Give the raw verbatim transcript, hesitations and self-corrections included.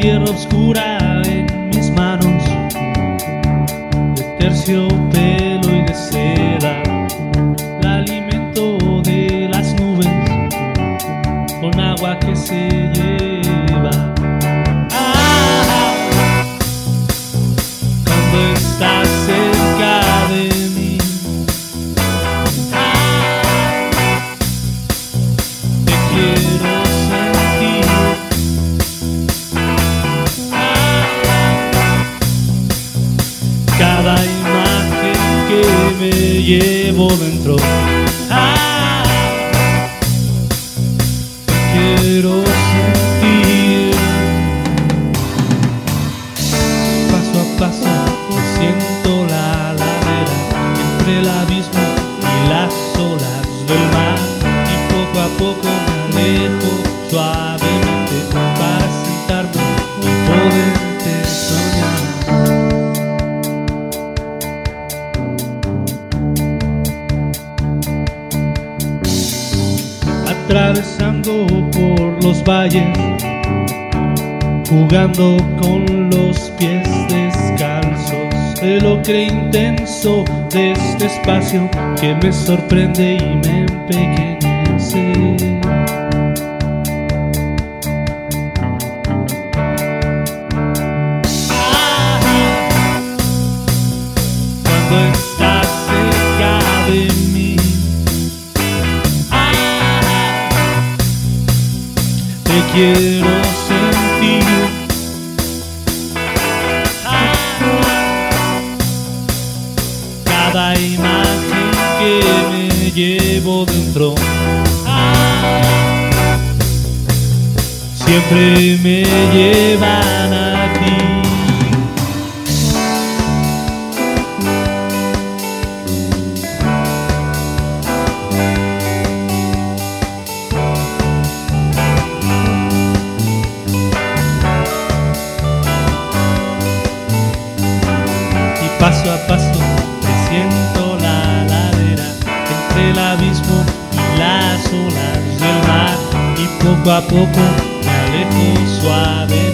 tierra oscura en mis manos, de terciopelo y de seda, la alimento de las nubes con agua que se lleva. Ah, cuando estás cerca de mí, ah, te quiero sentir. Ah, cada imagen que me llevo dentro, ah, quiero sentir. Paso a paso siento la ladera entre el abismo y las olas del mar, y poco a poco me alejo suavemente para sentarme y poderte soñar. Atravesando por los valles, jugando con los pies descalzos, el ocre intenso de este espacio que me sorprende y me empequeñece. Ah, cuando estás cerca de mí, te quiero sentir. Ah, cada imagen que me llevo dentro, ah, siempre me llevan a ti. Paso a paso desciendo la ladera entre el abismo y las olas del mar, y poco a poco me alejo suave.